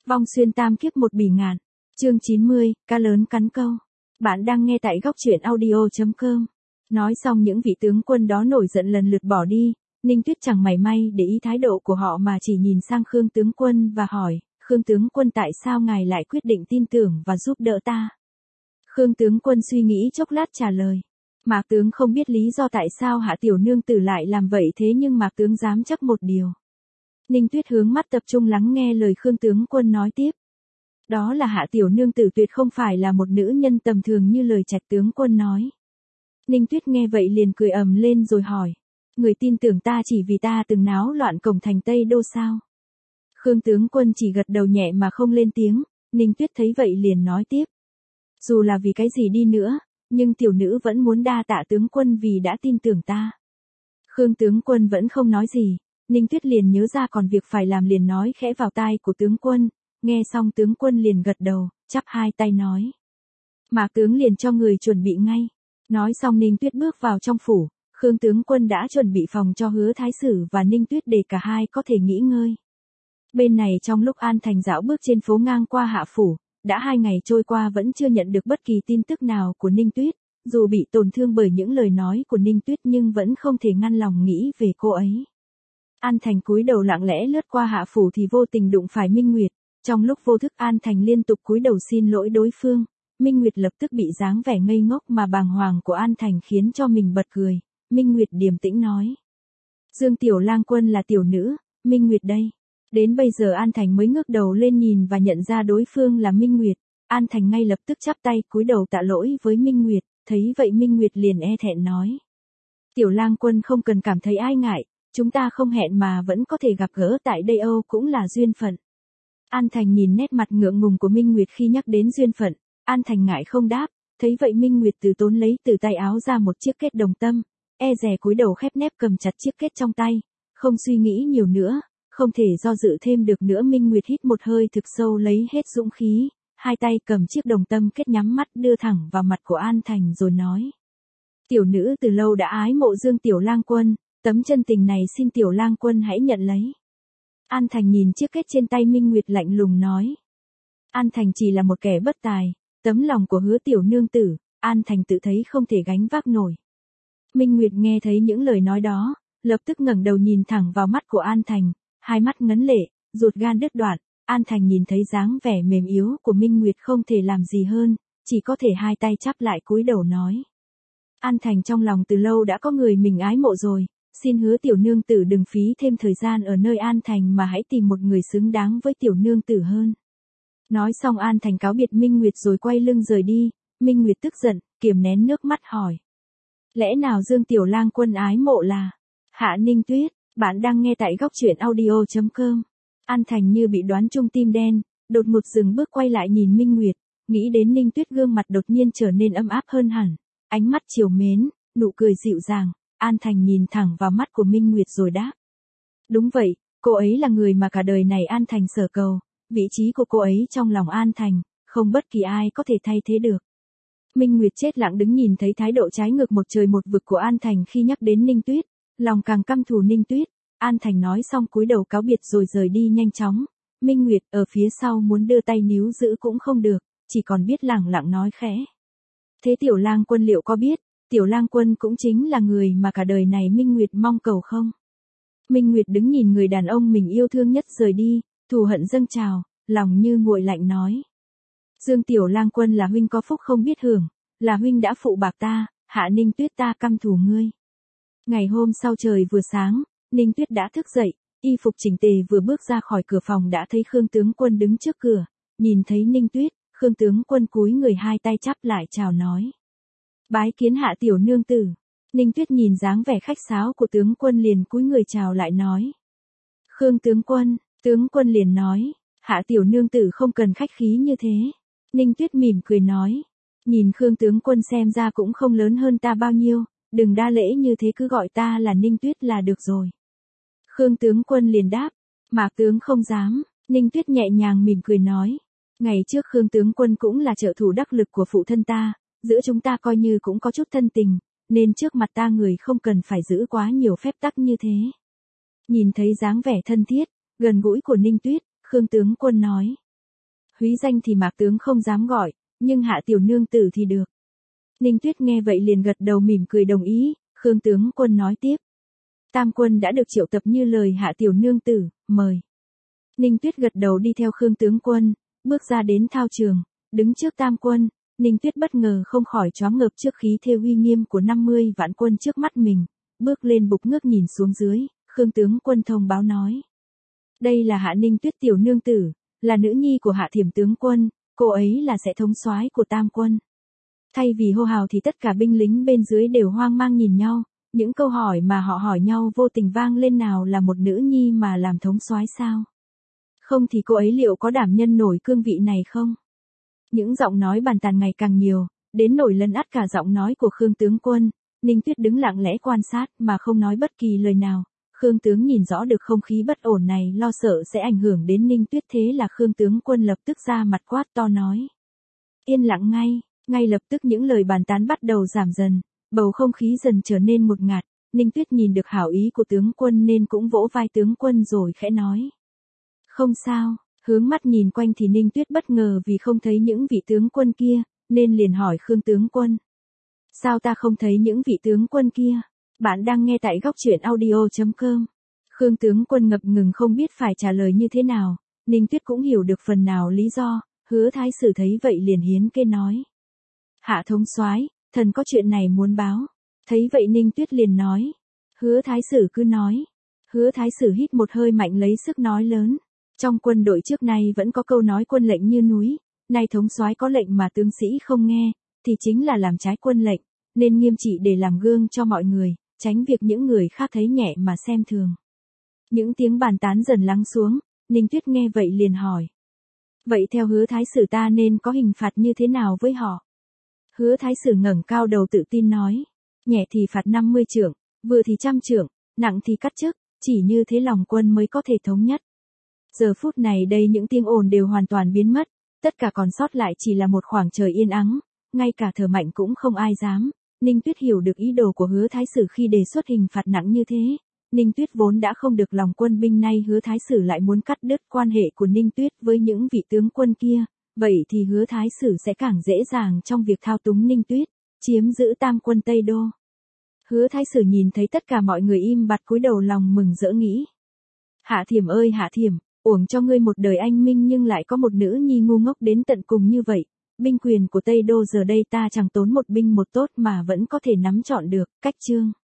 Vong xuyên tam kiếp một bỉ ngạn. Chương 90, cá lớn cắn câu. Bạn đang nghe tại góc truyện audio.com. Nói xong những vị tướng quân đó nổi giận lần lượt bỏ đi, Ninh Tuyết chẳng mảy may để ý thái độ của họ mà chỉ nhìn sang Khương tướng quân và hỏi, Khương tướng quân tại sao ngài lại quyết định tin tưởng và giúp đỡ ta? Khương tướng quân suy nghĩ chốc lát trả lời. Mạc tướng không biết lý do tại sao hạ tiểu nương tử lại làm vậy, thế nhưng Mạc tướng dám chắc một điều. Ninh Tuyết hướng mắt tập trung lắng nghe lời Khương tướng quân nói tiếp. Đó là hạ tiểu nương tử tuyệt không phải là một nữ nhân tầm thường như lời Trạch tướng quân nói. Ninh Tuyết nghe vậy liền cười ầm lên rồi hỏi. Người tin tưởng ta chỉ vì ta từng náo loạn cổng thành Tây Đô sao? Khương tướng quân chỉ gật đầu nhẹ mà không lên tiếng. Ninh Tuyết thấy vậy liền nói tiếp. Dù là vì cái gì đi nữa, nhưng tiểu nữ vẫn muốn đa tạ tướng quân vì đã tin tưởng ta. Khương tướng quân vẫn không nói gì. Ninh Tuyết liền nhớ ra còn việc phải làm liền nói khẽ vào tai của tướng quân. Nghe xong tướng quân liền gật đầu, chắp hai tay nói. Mạc tướng liền cho người chuẩn bị ngay. Nói xong Ninh Tuyết bước vào trong phủ. Khương tướng quân đã chuẩn bị phòng cho Hứa Thái Sử và Ninh Tuyết để cả hai có thể nghỉ ngơi. Bên này trong lúc An Thành dạo bước trên phố ngang qua hạ phủ, đã 2 ngày trôi qua vẫn chưa nhận được bất kỳ tin tức nào của Ninh Tuyết. Dù bị tổn thương bởi những lời nói của Ninh Tuyết nhưng vẫn không thể ngăn lòng nghĩ về cô ấy. An Thành cúi đầu lặng lẽ lướt qua hạ phủ thì vô tình đụng phải Minh Nguyệt. Trong lúc vô thức An Thành liên tục cúi đầu xin lỗi đối phương. Minh Nguyệt lập tức bị dáng vẻ ngây ngốc mà bàng hoàng của An Thành khiến cho mình bật cười. Minh Nguyệt điềm tĩnh nói. Dương Tiểu Lang Quân là tiểu nữ, Minh Nguyệt đây. Đến bây giờ An Thành mới ngước đầu lên nhìn và nhận ra đối phương là Minh Nguyệt. An Thành ngay lập tức chắp tay cúi đầu tạ lỗi với Minh Nguyệt. Thấy vậy Minh Nguyệt liền e thẹn nói. Tiểu Lang Quân không cần cảm thấy ai ngại. Chúng ta không hẹn mà vẫn có thể gặp gỡ tại đây, Âu cũng là duyên phận. An Thành nhìn nét mặt ngượng ngùng của Minh Nguyệt khi nhắc đến duyên phận. An Thành ngại không đáp. Thấy vậy Minh Nguyệt từ tốn lấy từ tay áo ra một chiếc kết đồng tâm. E dè cúi đầu khép nép cầm chặt chiếc kết trong tay. Không suy nghĩ nhiều nữa. Không thể do dự thêm được nữa. Minh Nguyệt hít một hơi thực sâu lấy hết dũng khí. Hai tay cầm chiếc đồng tâm kết nhắm mắt đưa thẳng vào mặt của An Thành rồi nói. Tiểu nữ từ lâu đã ái mộ Dương Tiểu Lang Quân. Tấm chân tình này xin Tiểu Lang Quân hãy nhận lấy. An Thành nhìn chiếc kết trên tay Minh Nguyệt lạnh lùng nói. An Thành chỉ là một kẻ bất tài. Tấm lòng của Hứa tiểu nương tử, An Thành tự thấy không thể gánh vác nổi. Minh Nguyệt nghe thấy những lời nói đó, lập tức ngẩng đầu nhìn thẳng vào mắt của An Thành, hai mắt ngấn lệ, ruột gan đứt đoạn. An Thành nhìn thấy dáng vẻ mềm yếu của Minh Nguyệt không thể làm gì hơn, chỉ có thể hai tay chắp lại cúi đầu nói. An Thành trong lòng từ lâu đã có người mình ái mộ rồi, xin Hứa tiểu nương tử đừng phí thêm thời gian ở nơi An Thành mà hãy tìm một người xứng đáng với tiểu nương tử hơn. Nói xong An Thành cáo biệt Minh Nguyệt rồi quay lưng rời đi. Minh Nguyệt tức giận, kiềm nén nước mắt hỏi. Lẽ nào Dương Tiểu Lang Quân ái mộ là Hạ Ninh Tuyết? Bạn đang nghe tại góc truyện audio.com. An Thành như bị đoán trúng tim đen, đột ngột dừng bước quay lại nhìn Minh Nguyệt. Nghĩ đến Ninh Tuyết gương mặt đột nhiên trở nên ấm áp hơn hẳn. Ánh mắt trìu mến, nụ cười dịu dàng. An Thành nhìn thẳng vào mắt của Minh Nguyệt rồi đáp. Đúng vậy, cô ấy là người mà cả đời này An Thành sở cầu. Vị trí của cô ấy trong lòng An Thành, không bất kỳ ai có thể thay thế được. Minh Nguyệt chết lặng đứng nhìn thấy thái độ trái ngược một trời một vực của An Thành khi nhắc đến Ninh Tuyết, lòng càng căm thù Ninh Tuyết. An Thành nói xong cúi đầu cáo biệt rồi rời đi nhanh chóng. Minh Nguyệt ở phía sau muốn đưa tay níu giữ cũng không được, chỉ còn biết lẳng lặng nói khẽ. Thế Tiểu Lang Quân liệu có biết, Tiểu Lang Quân cũng chính là người mà cả đời này Minh Nguyệt mong cầu không? Minh Nguyệt đứng nhìn người đàn ông mình yêu thương nhất rời đi. Thù hận dâng trào, lòng như nguội lạnh nói. Dương Tiểu Lang Quân là huynh có phúc không biết hưởng, là huynh đã phụ bạc ta, Hạ Ninh Tuyết ta căm thù ngươi. Ngày hôm sau trời vừa sáng, Ninh Tuyết đã thức dậy, y phục chỉnh tề vừa bước ra khỏi cửa phòng đã thấy Khương tướng quân đứng trước cửa, nhìn thấy Ninh Tuyết, Khương tướng quân cúi người hai tay chắp lại chào nói. Bái kiến Hạ tiểu nương tử. Ninh Tuyết nhìn dáng vẻ khách sáo của tướng quân liền cúi người chào lại nói. Khương tướng quân liền nói, Hạ tiểu nương tử không cần khách khí như thế. Ninh Tuyết mỉm cười nói, nhìn Khương tướng quân xem ra cũng không lớn hơn ta bao nhiêu, đừng đa lễ như thế cứ gọi ta là Ninh Tuyết là được rồi. Khương tướng quân liền đáp, Mạc tướng không dám. Ninh Tuyết nhẹ nhàng mỉm cười nói, ngày trước Khương tướng quân cũng là trợ thủ đắc lực của phụ thân ta, giữa chúng ta coi như cũng có chút thân tình, nên trước mặt ta người không cần phải giữ quá nhiều phép tắc như thế. Nhìn thấy dáng vẻ thân thiết, gần gũi của Ninh Tuyết, Khương tướng quân nói, Húy danh thì Mạc tướng không dám gọi, nhưng Hạ tiểu nương tử thì được. Ninh Tuyết nghe vậy liền gật đầu mỉm cười đồng ý, Khương tướng quân nói tiếp. Tam quân đã được triệu tập như lời Hạ tiểu nương tử, mời. Ninh Tuyết gật đầu đi theo Khương tướng quân, bước ra đến thao trường, đứng trước tam quân, Ninh Tuyết bất ngờ không khỏi choáng ngợp trước khí thế uy nghiêm của 50 vạn quân trước mắt mình, bước lên bục ngước nhìn xuống dưới, Khương tướng quân thông báo nói. Đây là Hạ Ninh Tuyết tiểu nương tử, là nữ nhi của Hạ Thiểm tướng quân, cô ấy là sẽ thống soái của tam quân. Thay vì hô hào thì tất cả binh lính bên dưới đều hoang mang nhìn nhau, những câu hỏi mà họ hỏi nhau vô tình vang lên, nào là một nữ nhi mà làm thống soái sao? Không thì cô ấy liệu có đảm nhân nổi cương vị này không? Những giọng nói bàn tàn ngày càng nhiều, đến nỗi lấn át cả giọng nói của Khương tướng quân. Ninh Tuyết đứng lặng lẽ quan sát mà không nói bất kỳ lời nào. Khương tướng nhìn rõ được không khí bất ổn này, lo sợ sẽ ảnh hưởng đến Ninh Tuyết, thế là Khương tướng quân lập tức ra mặt quát to nói. Yên lặng ngay, ngay lập tức những lời bàn tán bắt đầu giảm dần, bầu không khí dần trở nên ngột ngạt. Ninh Tuyết nhìn được hảo ý của tướng quân nên cũng vỗ vai tướng quân rồi khẽ nói. Không sao, hướng mắt nhìn quanh thì Ninh Tuyết bất ngờ vì không thấy những vị tướng quân kia, nên liền hỏi Khương tướng quân. Sao ta không thấy những vị tướng quân kia? Bạn đang nghe tại góc truyện audio.com. Khương tướng quân ngập ngừng không biết phải trả lời như thế nào. Ninh Tuyết cũng hiểu được phần nào lý do, Hứa thái sử thấy vậy liền hiến kê nói. Hạ thống soái, thần có chuyện này muốn báo. Thấy vậy Ninh Tuyết liền nói. Hứa thái sử cứ nói. Hứa thái sử hít một hơi mạnh lấy sức nói lớn. Trong quân đội trước nay vẫn có câu nói quân lệnh như núi, nay thống soái có lệnh mà tướng sĩ không nghe, thì chính là làm trái quân lệnh, nên nghiêm trị để làm gương cho mọi người, tránh việc những người khác thấy nhẹ mà xem thường. Những tiếng bàn tán dần lắng xuống, Ninh Tuyết nghe vậy liền hỏi. Vậy theo Hứa thái sử ta nên có hình phạt như thế nào với họ? Hứa thái sử ngẩng cao đầu tự tin nói. Nhẹ thì phạt 50 trượng, vừa thì 100 trượng, nặng thì cắt chức, chỉ như thế lòng quân mới có thể thống nhất. Giờ phút này đây những tiếng ồn đều hoàn toàn biến mất, tất cả còn sót lại chỉ là một khoảng trời yên ắng, ngay cả thở mạnh cũng không ai dám. Ninh Tuyết hiểu được ý đồ của Hứa thái sử khi đề xuất hình phạt nặng như thế. Ninh Tuyết vốn đã không được lòng quân binh, nay Hứa thái sử lại muốn cắt đứt quan hệ của Ninh Tuyết với những vị tướng quân kia, vậy thì Hứa thái sử sẽ càng dễ dàng trong việc thao túng Ninh Tuyết, chiếm giữ tam quân Tây Đô. Hứa thái sử nhìn thấy tất cả mọi người im bặt cúi đầu, lòng mừng rỡ nghĩ. Hạ Thiểm ơi Hạ Thiểm, uổng cho ngươi một đời anh minh nhưng lại có một nữ nhi ngu ngốc đến tận cùng như vậy. Binh quyền của Tây Đô giờ đây ta chẳng tốn một binh một tốt mà vẫn có thể nắm trọn được. Cách chương